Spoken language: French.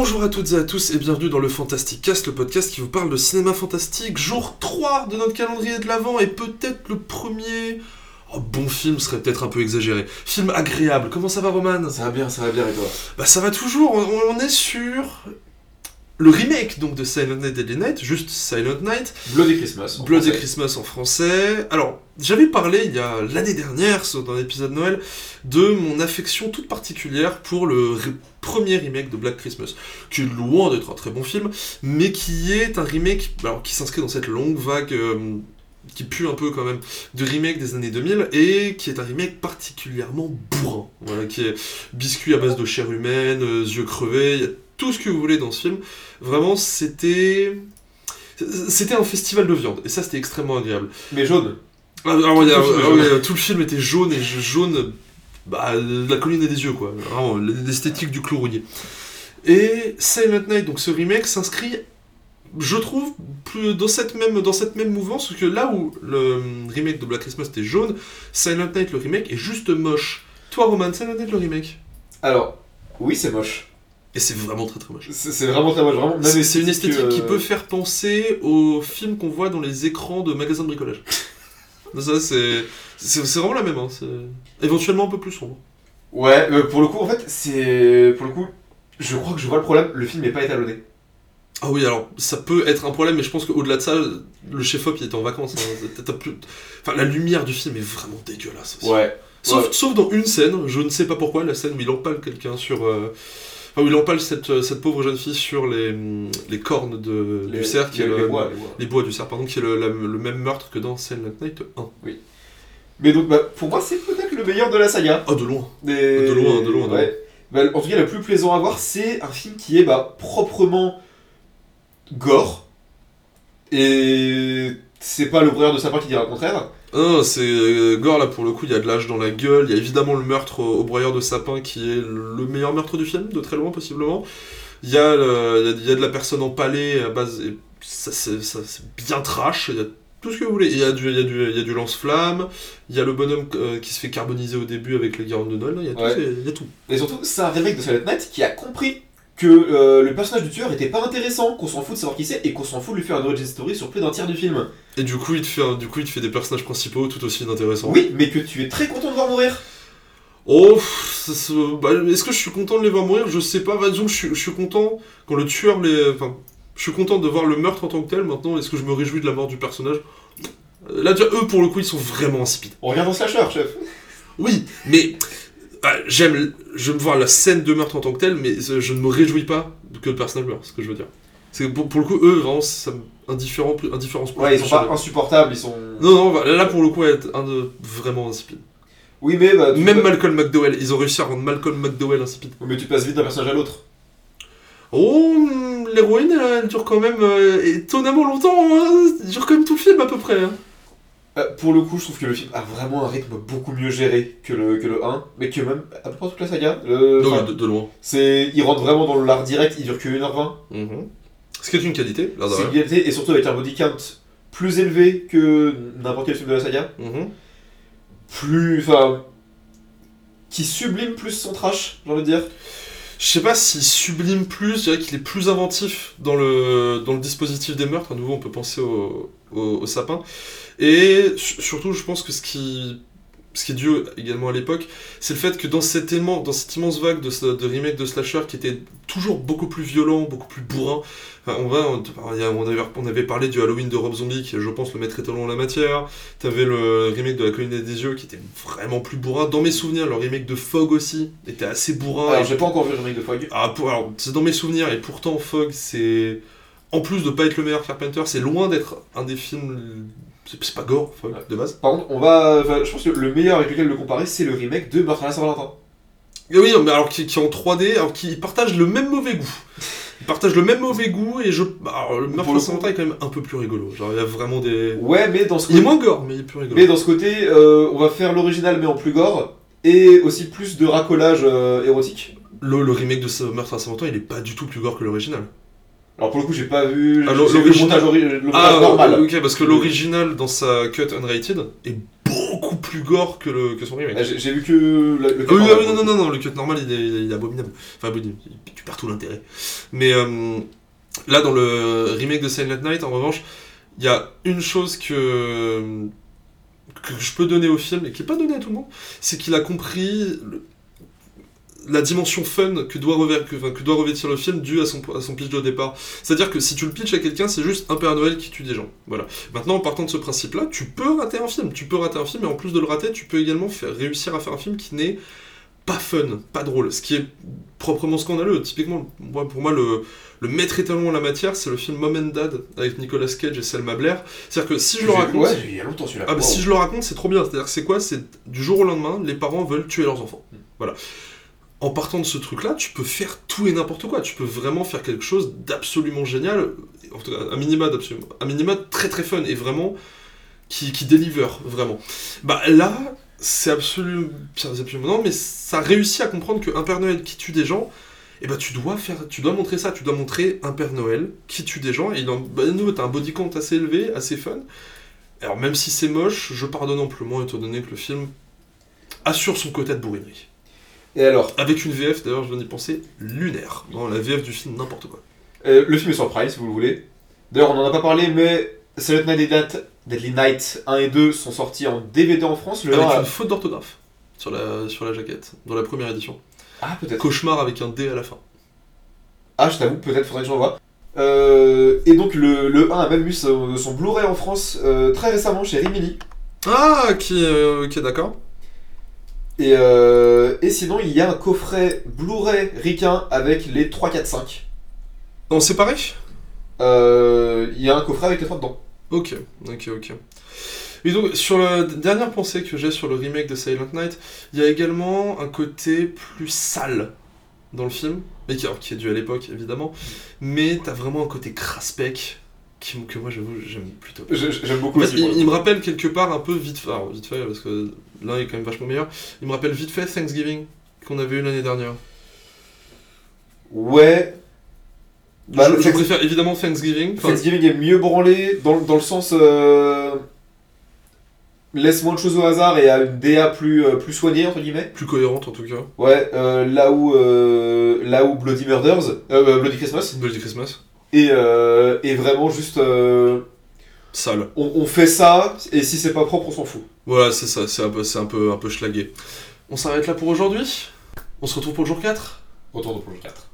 Bonjour à toutes et à tous et bienvenue dans le Fantastic Cast, le podcast qui vous parle de cinéma fantastique, jour 3 de notre calendrier de l'Avent et peut-être le premier... Oh, bon film serait peut-être un peu exagéré. Film agréable, comment ça va Roman ? Ça va bien et toi ? Bah ça va toujours, on est sur... le remake donc de Silent Night Deadly Night, juste Silent Night. Bloody Christmas. Bloody Christmas en français. Alors, j'avais parlé il y a l'année dernière, dans l'épisode Noël, de mon affection toute particulière pour le premier remake de Black Christmas, qui est loin d'être un très bon film, mais qui est un remake alors, qui s'inscrit dans cette longue vague qui pue un peu quand même, de remake des années 2000, et qui est un remake particulièrement bourrin. Voilà, qui est biscuit à base de chair humaine, yeux crevés, il y a tout ce que vous voulez dans ce film. Vraiment, c'était un festival de viande, et ça c'était extrêmement agréable. Mais jaune. Tout le film était jaune, et jaune, la colline et des yeux, quoi. Vraiment, l'esthétique du clou rouillé. Et Silent Night, donc ce remake, s'inscrit, je trouve, plus dans cette même mouvance, parce que là où le remake de Black Christmas était jaune, Silent Night, le remake, est juste moche. Toi, Roman, Silent Night, le remake ? Alors, oui, c'est moche. Et c'est vraiment très très moche. C'est vraiment très moche, vraiment. C'est une esthétique qui peut faire penser aux films qu'on voit dans les écrans de magasins de bricolage. Ça, c'est vraiment la même, hein. C'est éventuellement un peu plus sombre. Ouais, pour le coup, en fait, je crois que je vois le problème, le film n'est pas étalonné. Ah oui, alors, ça peut être un problème, mais je pense qu'au-delà de ça, le chef-op, il était en vacances. Hein. Enfin, la lumière du film est vraiment dégueulasse aussi. Ouais. Sauf dans une scène, je ne sais pas pourquoi, la scène où il empale quelqu'un sur... où il empale cette pauvre jeune fille sur les cornes du cerf, les bois du cerf, pardon, qui est le même meurtre que dans Silent Night 1. Oui. Mais donc, pour moi, c'est peut-être le meilleur de la saga. Ah, de loin. De loin. Ouais. En tout cas, le plus plaisant à voir, c'est un film qui est proprement gore. Et c'est pas le brouillard de sapin qui dira le contraire. Non, c'est gore là pour le coup, il y a de l'âge dans la gueule, il y a évidemment le meurtre au broyeur de sapin qui est le meilleur meurtre du film, de très loin possiblement. Il y a de la personne empalée à base, et ça c'est bien trash, il y a tout ce que vous voulez. Il y a du lance-flamme, il y a le bonhomme qui se fait carboniser au début avec les guirlandes de Noël, il y a tout. Et surtout, c'est un remake de Silent Night qui a compris que le personnage du tueur était pas intéressant, qu'on s'en fout de savoir qui c'est, et qu'on s'en fout de lui faire une origin story sur plus d'un tiers du film. Et du coup, il te fait des personnages principaux tout aussi inintéressants. Oui, mais que tu es très content de voir mourir. Oh, est-ce que je suis content de les voir mourir ? Je sais pas, disons que je suis content quand le tueur Enfin, je suis content de voir le meurtre en tant que tel, maintenant, est-ce que je me réjouis de la mort du personnage ? Là, déjà, eux, pour le coup, ils sont vraiment insipides. On revient dans Slasher, chef. Oui, mais... j'aime voir la scène de meurtre en tant que telle, mais je ne me réjouis pas que le personnage meure, c'est ce que je veux dire. C'est pour le coup, eux, vraiment, ça indifférence. Ouais, ils sont pas insupportables, ils sont... Non, là, pour le coup, être vraiment insipide. Oui, mais... Même Malcolm McDowell, ils ont réussi à rendre Malcolm McDowell insipide. Mais tu passes vite d'un personnage à l'autre. Oh, l'héroïne, elle dure quand même étonnamment longtemps, hein. Elle dure quand même tout le film, à peu près, hein. Pour le coup, je trouve que le film a vraiment un rythme beaucoup mieux géré que le 1, mais que même à peu près toute la saga. Non, de loin. Il rentre vraiment dans l'art direct, il dure que 1h20. Ce qui est une qualité, l'art c'est une qualité, et surtout avec un body count plus élevé que n'importe quel film de la saga. Qui sublime plus son trash, j'ai envie de dire. Je sais pas s'il sublime plus, je dirais qu'il est plus inventif dans le dispositif des meurtres. À nouveau, on peut penser au sapin. Et surtout, je pense que ce qui est dû également à l'époque, c'est le fait que dans cette immense vague de remake de slasher qui était toujours beaucoup plus violent, beaucoup plus bourrin, enfin, on avait parlé du Halloween de Rob Zombie, qui est, je pense, le maître étalon en la matière. T'avais le remake de La Colline des Yeux, qui était vraiment plus bourrin. Dans mes souvenirs, le remake de Fog aussi était assez bourrin. Alors, j'ai pas encore vu le remake de Fog. Alors, c'est dans mes souvenirs, et pourtant, Fog, c'est... En plus de pas être le meilleur Carpenter, c'est loin d'être un des films... C'est pas gore, Fog, de base. Par contre, je pense que le meilleur avec lequel le comparer, c'est le remake de Meurtre à la Saint-Valentin. Et oui, mais alors qui est en 3D, alors qui partagent le même mauvais goût. Ils partagent le même mauvais goût, et le Meurtre à la Saint-Valentin est quand même un peu plus rigolo. Genre, il y a vraiment des... Ouais, mais dans ce côté... Il est moins gore, mais il est plus rigolo. Mais dans ce côté, on va faire l'original, mais en plus gore, et aussi plus de racolage érotique. Le remake de ce Meurtre à la Saint-Valentin, il est pas du tout plus gore que l'original. Alors pour le coup, j'ai pas vu le montage normal. Ok, parce que l'original, dans sa cut unrated, est beaucoup plus gore que son remake. J'ai vu que le Ah oui, normal, ah oui, non, le cut normal il est abominable. Enfin, tu perds tout l'intérêt. Mais là, dans le remake de Silent Night, en revanche, il y a une chose que je peux donner au film et qui n'est pas donnée à tout le monde, c'est qu'il a compris la dimension fun que doit revêtir le film due à son pitch de départ. C'est-à-dire que si tu le pitches à quelqu'un, c'est juste un Père Noël qui tue des gens. Voilà. Maintenant, en partant de ce principe-là, tu peux rater un film. Et en plus de le rater, tu peux également réussir à faire un film qui n'est pas fun, pas drôle. Ce qui est proprement scandaleux. Typiquement, pour moi, le maître étalon en la matière, c'est le film Mom and Dad avec Nicolas Cage et Selma Blair. C'est-à-dire que si je le raconte... Ouais, il y a longtemps celui-là. Ah, bah, si je le raconte, c'est trop bien. C'est-à-dire que c'est quoi ? C'est du jour au lendemain, les parents veulent tuer leurs enfants. Voilà. En partant de ce truc-là, tu peux faire tout et n'importe quoi. Tu peux vraiment faire quelque chose d'absolument génial, en tout cas, un minima très très fun, et vraiment qui deliver, vraiment. Bah là, c'est absolument non, mais ça réussit à comprendre qu'un Père Noël qui tue des gens, et bah tu dois montrer ça, tu dois montrer un Père Noël qui tue des gens, et t'as un body count assez élevé, assez fun. Alors même si c'est moche, je pardonne amplement, étant donné que le film assure son quota de bourrinerie. Et alors ? Avec une VF, d'ailleurs, je viens d'y penser, lunaire. Non, la VF du film, n'importe quoi. Le film est sur Prime, si vous le voulez. D'ailleurs, on n'en a pas parlé, mais Silent Night Deadly Night 1 et 2 sont sortis en DVD en France. Avec une faute d'orthographe sur la jaquette, dans la première édition. Ah, peut-être. Cauchemar avec un D à la fin. Ah, je t'avoue, peut-être, faudrait que je l'envoie. Et donc, le 1 a même eu son Blu-ray en France très récemment chez Rimini. Ah, ok, d'accord. Et sinon, il y a un coffret Blu-ray ricain avec les 3, 4, 5. Non, c'est pareil ? Il y a un coffret avec les 3 dedans. Ok. Et donc, sur la dernière pensée que j'ai sur le remake de Silent Night, il y a également un côté plus sale dans le film, mais qui est dû à l'époque, évidemment, mais t'as vraiment un côté crasse-bec que moi, j'avoue, j'aime plutôt. J'aime beaucoup En fait, aussi. il me rappelle quelque part un peu vite fait, parce que l'un est quand même vachement meilleur, il me rappelle vite fait Thanksgiving, qu'on avait eu l'année dernière. Ouais. Je préfère évidemment Thanksgiving. Thanksgiving est mieux branlé, dans le sens... laisse moins de choses au hasard et a une DA plus soignée, entre guillemets. Plus cohérente, en tout cas. Ouais, là où Bloody Bloody Christmas. Bloody Christmas. Et vraiment juste... Sale. On fait ça, et si c'est pas propre, on s'en fout. Voilà, c'est ça, c'est un peu schlagué. On s'arrête là pour aujourd'hui. On se retrouve pour le jour 4. Retour pour le 4.